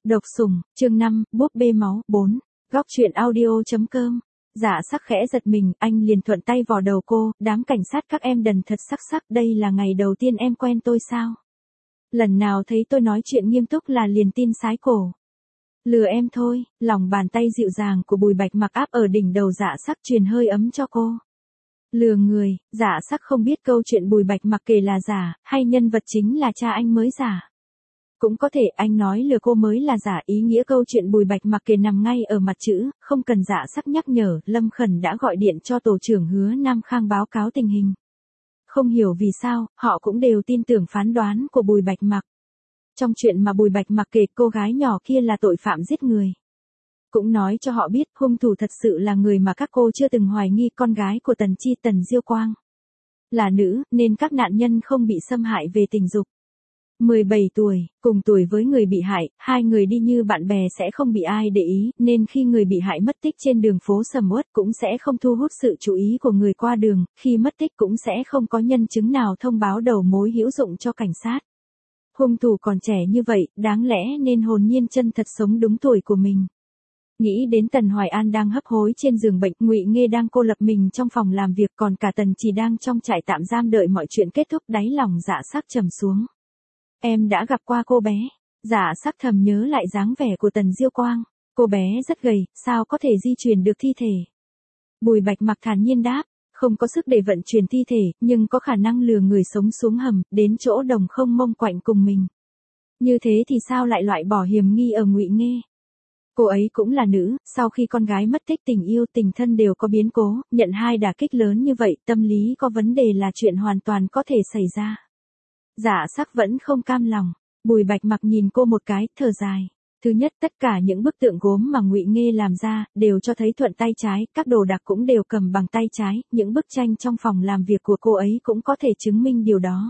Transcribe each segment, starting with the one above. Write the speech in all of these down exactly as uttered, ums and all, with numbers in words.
Độc sủng, chương năm, búp bê máu, bốn. Góc truyện audio.com. Dạ sắc khẽ giật mình, anh liền thuận tay vò đầu cô, đám cảnh sát các em đần thật sắc sắc, đây là ngày đầu tiên em quen tôi sao? Lần nào thấy tôi nói chuyện nghiêm túc là liền tin sái cổ. Lừa em thôi, lòng bàn tay dịu dàng của Bùi Bạch Mặc áp ở đỉnh đầu dạ sắc truyền hơi ấm cho cô. Lừa người, dạ sắc không biết câu chuyện Bùi Bạch Mặc kể là giả, hay nhân vật chính là cha anh mới giả. Cũng có thể anh nói lừa cô mới là giả, ý nghĩa câu chuyện Bùi Bạch Mặc kể nằm ngay ở mặt chữ, không cần dạ sắc nhắc nhở, Lâm Khẩn đã gọi điện cho tổ trưởng Hứa Nam Khang báo cáo tình hình. Không hiểu vì sao, họ cũng đều tin tưởng phán đoán của Bùi Bạch Mặc. Trong chuyện mà Bùi Bạch Mặc kể, cô gái nhỏ kia là tội phạm giết người. Cũng nói cho họ biết hung thủ thật sự là người mà các cô chưa từng hoài nghi, con gái của Tần Chi, Tần Diêu Quang. Là nữ, nên các nạn nhân không bị xâm hại về tình dục. mười bảy tuổi, cùng tuổi với người bị hại, hai người đi như bạn bè sẽ không bị ai để ý, nên khi người bị hại mất tích trên đường phố sầm uất cũng sẽ không thu hút sự chú ý của người qua đường, khi mất tích cũng sẽ không có nhân chứng nào thông báo đầu mối hữu dụng cho cảnh sát. Hung thủ còn trẻ như vậy, đáng lẽ nên hồn nhiên chân thật sống đúng tuổi của mình. Nghĩ đến Tần Hoài An đang hấp hối trên giường bệnh, Ngụy Nghê đang cô lập mình trong phòng làm việc, còn cả Tần Chỉ đang trong trại tạm giam đợi mọi chuyện kết thúc, đáy lòng dạ sắc trầm xuống. Em đã gặp qua cô bé. Dạ sắc thầm nhớ lại dáng vẻ của Tần Diêu Quang. Cô bé rất gầy, sao có thể di chuyển được thi thể? Bùi Bạch Mặc thản nhiên đáp, không có sức để vận chuyển thi thể, nhưng có khả năng lừa người sống xuống hầm, đến chỗ đồng không mông quạnh cùng mình. Như thế thì sao lại loại bỏ hiểm nghi ở Ngụy Nghê? Cô ấy cũng là nữ, sau khi con gái mất tích, tình yêu tình thân đều có biến cố, nhận hai đả kích lớn như vậy, tâm lý có vấn đề là chuyện hoàn toàn có thể xảy ra. Dạ sắc vẫn không cam lòng. Bùi Bạch Mặc nhìn cô một cái, thở dài. Thứ nhất, tất cả những bức tượng gốm mà Ngụy Nghê làm ra đều cho thấy thuận tay trái, các đồ đạc cũng đều cầm bằng tay trái, những bức tranh trong phòng làm việc của cô ấy cũng có thể chứng minh điều đó.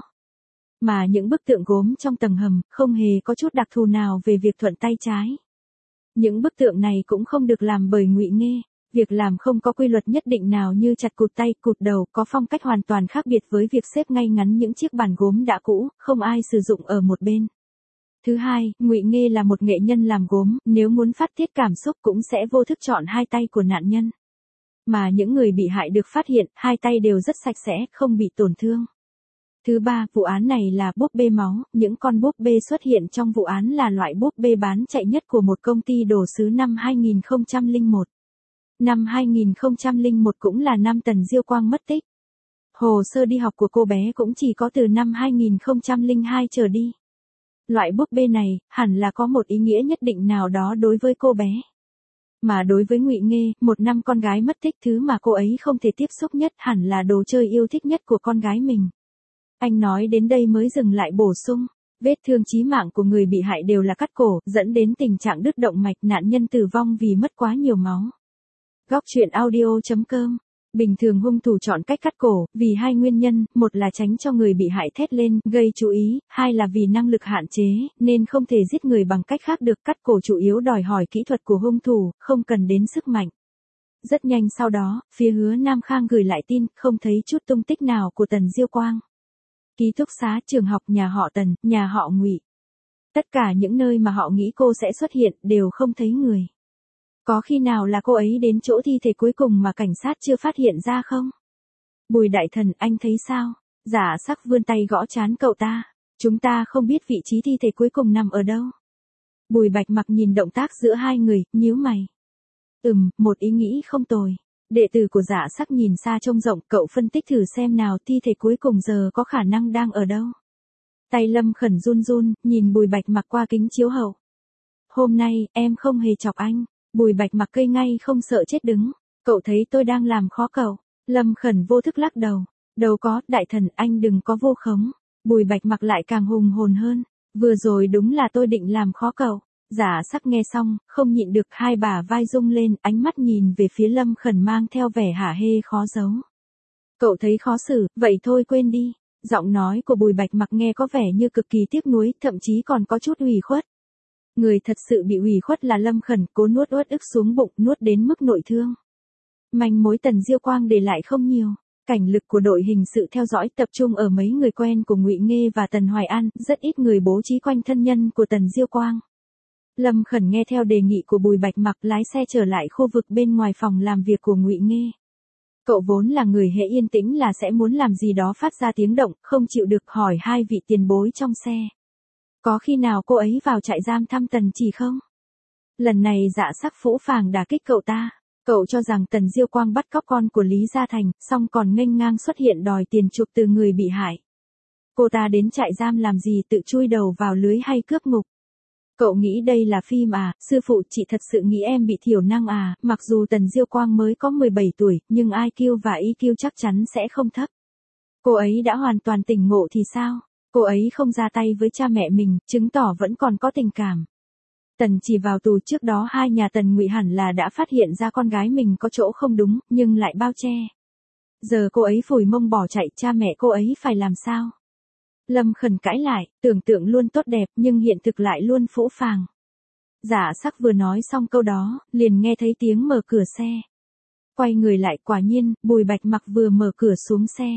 Mà những bức tượng gốm trong tầng hầm không hề có chút đặc thù nào về việc thuận tay trái. Những bức tượng này cũng không được làm bởi Ngụy Nghê. Việc làm không có quy luật nhất định nào như chặt cụt tay, cụt đầu, có phong cách hoàn toàn khác biệt với việc xếp ngay ngắn những chiếc bàn gốm đã cũ, không ai sử dụng ở một bên. Thứ hai, Ngụy Nghê là một nghệ nhân làm gốm, nếu muốn phát tiết cảm xúc cũng sẽ vô thức chọn hai tay của nạn nhân. Mà những người bị hại được phát hiện, hai tay đều rất sạch sẽ, không bị tổn thương. Thứ ba, vụ án này là búp bê máu, những con búp bê xuất hiện trong vụ án là loại búp bê bán chạy nhất của một công ty đồ sứ năm hai nghìn không trăm lẻ một. Năm hai nghìn không trăm lẻ một cũng là năm Tần Diêu Quang mất tích. Hồ sơ đi học của cô bé cũng chỉ có từ năm hai nghìn không trăm lẻ hai trở đi. Loại búp bê này, hẳn là có một ý nghĩa nhất định nào đó đối với cô bé. Mà đối với Ngụy Nghê, một năm con gái mất tích, thứ mà cô ấy không thể tiếp xúc nhất hẳn là đồ chơi yêu thích nhất của con gái mình. Anh nói đến đây mới dừng lại bổ sung. Vết thương chí mạng của người bị hại đều là cắt cổ, dẫn đến tình trạng đứt động mạch, nạn nhân tử vong vì mất quá nhiều máu. Góc truyện audio.com. Bình thường hung thủ chọn cách cắt cổ, vì hai nguyên nhân, một là tránh cho người bị hại thét lên, gây chú ý, hai là vì năng lực hạn chế, nên không thể giết người bằng cách khác được. Cắt cổ chủ yếu đòi hỏi kỹ thuật của hung thủ, không cần đến sức mạnh. Rất nhanh sau đó, phía Hứa Nam Khang gửi lại tin, không thấy chút tung tích nào của Tần Diêu Quang. Ký túc xá, trường học, nhà họ Tần, nhà họ Ngụy. Tất cả những nơi mà họ nghĩ cô sẽ xuất hiện, đều không thấy người. Có khi nào là cô ấy đến chỗ thi thể cuối cùng mà cảnh sát chưa phát hiện ra không? Bùi đại thần, anh thấy sao? Dạ sắc vươn tay gõ trán cậu ta. Chúng ta không biết vị trí thi thể cuối cùng nằm ở đâu. Bùi Bạch Mặc nhìn động tác giữa hai người, nhíu mày. Ừm, một ý nghĩ không tồi. Đệ tử của dạ sắc nhìn xa trông rộng, cậu phân tích thử xem nào, thi thể cuối cùng giờ có khả năng đang ở đâu. Tay Lâm Khẩn run run, nhìn Bùi Bạch Mặc qua kính chiếu hậu. Hôm nay, em không hề chọc anh. Bùi Bạch Mặc cây ngay không sợ chết đứng. Cậu thấy tôi đang làm khó cậu. Lâm Khẩn vô thức lắc đầu. Đâu có, đại thần, anh đừng có vô khống. Bùi Bạch Mặc lại càng hùng hồn hơn. Vừa rồi đúng là tôi định làm khó cậu. Giả sắc nghe xong, không nhịn được, hai bả vai rung lên, ánh mắt nhìn về phía Lâm Khẩn mang theo vẻ hả hê khó giấu. Cậu thấy khó xử, vậy thôi quên đi. Giọng nói của Bùi Bạch Mặc nghe có vẻ như cực kỳ tiếc nuối, thậm chí còn có chút ủy khuất. Người thật sự bị ủy khuất là Lâm Khẩn, cố nuốt uất ức xuống bụng, nuốt đến mức nội thương. Manh mối Tần Diêu Quang để lại không nhiều. Cảnh lực của đội hình sự theo dõi tập trung ở mấy người quen của Ngụy Nghê và Tần Hoài An, rất ít người bố trí quanh thân nhân của Tần Diêu Quang. Lâm Khẩn nghe theo đề nghị của Bùi Bạch Mặc lái xe trở lại khu vực bên ngoài phòng làm việc của Ngụy Nghê. Cậu vốn là người hễ yên tĩnh là sẽ muốn làm gì đó phát ra tiếng động, không chịu được hỏi hai vị tiền bối trong xe. Có khi nào cô ấy vào trại giam thăm Tần Chỉ không? Lần này Dạ Sắc phũ phàng đả kích cậu ta. Cậu cho rằng Tần Diêu Quang bắt cóc con của Lý Gia Thành, xong còn nghênh ngang xuất hiện đòi tiền chuộc từ người bị hại. Cô ta đến trại giam làm gì, tự chui đầu vào lưới hay cướp ngục? Cậu nghĩ đây là phim à? Sư phụ, chị thật sự nghĩ em bị thiểu năng à? Mặc dù Tần Diêu Quang mới có mười bảy tuổi, nhưng i kiu và i kiu chắc chắn sẽ không thấp. Cô ấy đã hoàn toàn tỉnh ngộ thì sao? Cô ấy không ra tay với cha mẹ mình, chứng tỏ vẫn còn có tình cảm. Tần Chỉ vào tù trước đó hai nhà Tần Ngụy hẳn là đã phát hiện ra con gái mình có chỗ không đúng, nhưng lại bao che. Giờ cô ấy phủi mông bỏ chạy, cha mẹ cô ấy phải làm sao? Lâm Khẩn cãi lại, tưởng tượng luôn tốt đẹp nhưng hiện thực lại luôn phũ phàng. Dạ Sắc vừa nói xong câu đó, liền nghe thấy tiếng mở cửa xe. Quay người lại, quả nhiên, Bùi Bạch Mặc vừa mở cửa xuống xe.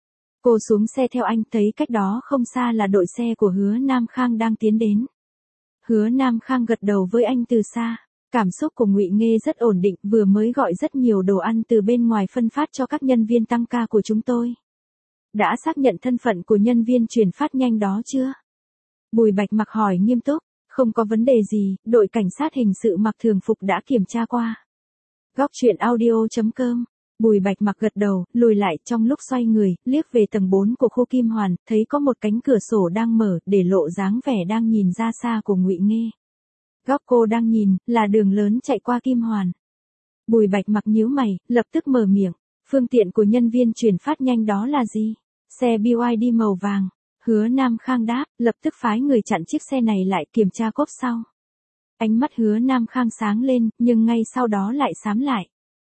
Cô xuống xe theo anh, thấy cách đó không xa là đội xe của Hứa Nam Khang đang tiến đến. Hứa Nam Khang gật đầu với anh từ xa. Cảm xúc của Ngụy Nghê rất ổn định, vừa mới gọi rất nhiều đồ ăn từ bên ngoài phân phát cho các nhân viên tăng ca của chúng tôi. Đã xác nhận thân phận của nhân viên chuyển phát nhanh đó chưa? Bùi Bạch Mặc hỏi nghiêm túc. Không có vấn đề gì, đội cảnh sát hình sự mặc thường phục đã kiểm tra qua. Góc truyện audio chấm com. Bùi Bạch Mặc gật đầu, lùi lại, trong lúc xoay người, liếc về tầng bốn của khu Kim Hoàn, thấy có một cánh cửa sổ đang mở, để lộ dáng vẻ đang nhìn ra xa của Ngụy Nghê. Góc cô đang nhìn, là đường lớn chạy qua Kim Hoàn. Bùi Bạch Mặc nhíu mày, lập tức mở miệng. Phương tiện của nhân viên chuyển phát nhanh đó là gì? Xe bê i đê màu vàng. Hứa Nam Khang đáp, lập tức phái người chặn chiếc xe này lại, kiểm tra cốp sau. Ánh mắt Hứa Nam Khang sáng lên, nhưng ngay sau đó lại xám lại.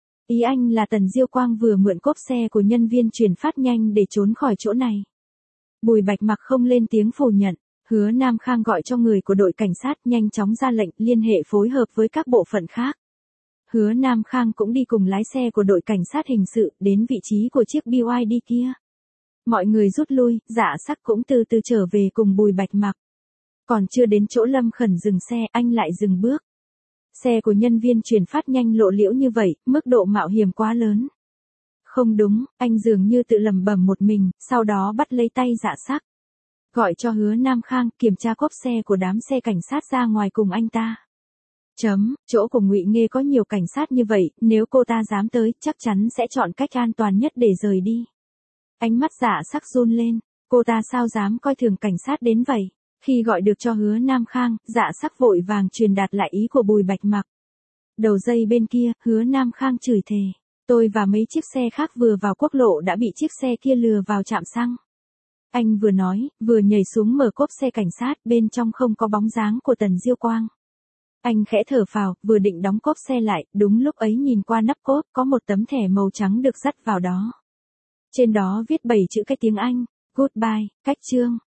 Ý anh là Tần Diêu Quang vừa mượn cốp xe của nhân viên chuyển phát nhanh để trốn khỏi chỗ này. Bùi Bạch Mặc không lên tiếng phủ nhận. Hứa Nam Khang gọi cho người của đội cảnh sát nhanh chóng ra lệnh liên hệ phối hợp với các bộ phận khác. Hứa Nam Khang cũng đi cùng lái xe của đội cảnh sát hình sự đến vị trí của chiếc bê i đê kia. Mọi người rút lui, Dạ Sắc cũng từ từ trở về cùng Bùi Bạch Mặc. Còn chưa đến chỗ Lâm Khẩn dừng xe, anh lại dừng bước. Xe của nhân viên chuyển phát nhanh lộ liễu như vậy, mức độ mạo hiểm quá lớn. Không đúng, anh dường như tự lẩm bẩm một mình, sau đó bắt lấy tay Dạ Sắc. Gọi cho Hứa Nam Khang, kiểm tra cốp xe của đám xe cảnh sát ra ngoài cùng anh ta. Chấm, chỗ của Ngụy Nghê có nhiều cảnh sát như vậy, nếu cô ta dám tới, chắc chắn sẽ chọn cách an toàn nhất để rời đi. Ánh mắt Dạ Sắc run lên, cô ta sao dám coi thường cảnh sát đến vậy? Khi gọi được cho Hứa Nam Khang, Dạ Sắc vội vàng truyền đạt lại ý của Bùi Bạch Mặc. Đầu dây bên kia, Hứa Nam Khang chửi thề. Tôi và mấy chiếc xe khác vừa vào quốc lộ đã bị chiếc xe kia lừa vào trạm xăng. Anh vừa nói, vừa nhảy xuống mở cốp xe cảnh sát, bên trong không có bóng dáng của Tần Diêu Quang. Anh khẽ thở phào, vừa định đóng cốp xe lại, đúng lúc ấy nhìn qua nắp cốp có một tấm thẻ màu trắng được dắt vào đó. Trên đó viết bảy chữ cái tiếng Anh, Goodbye, cách chương.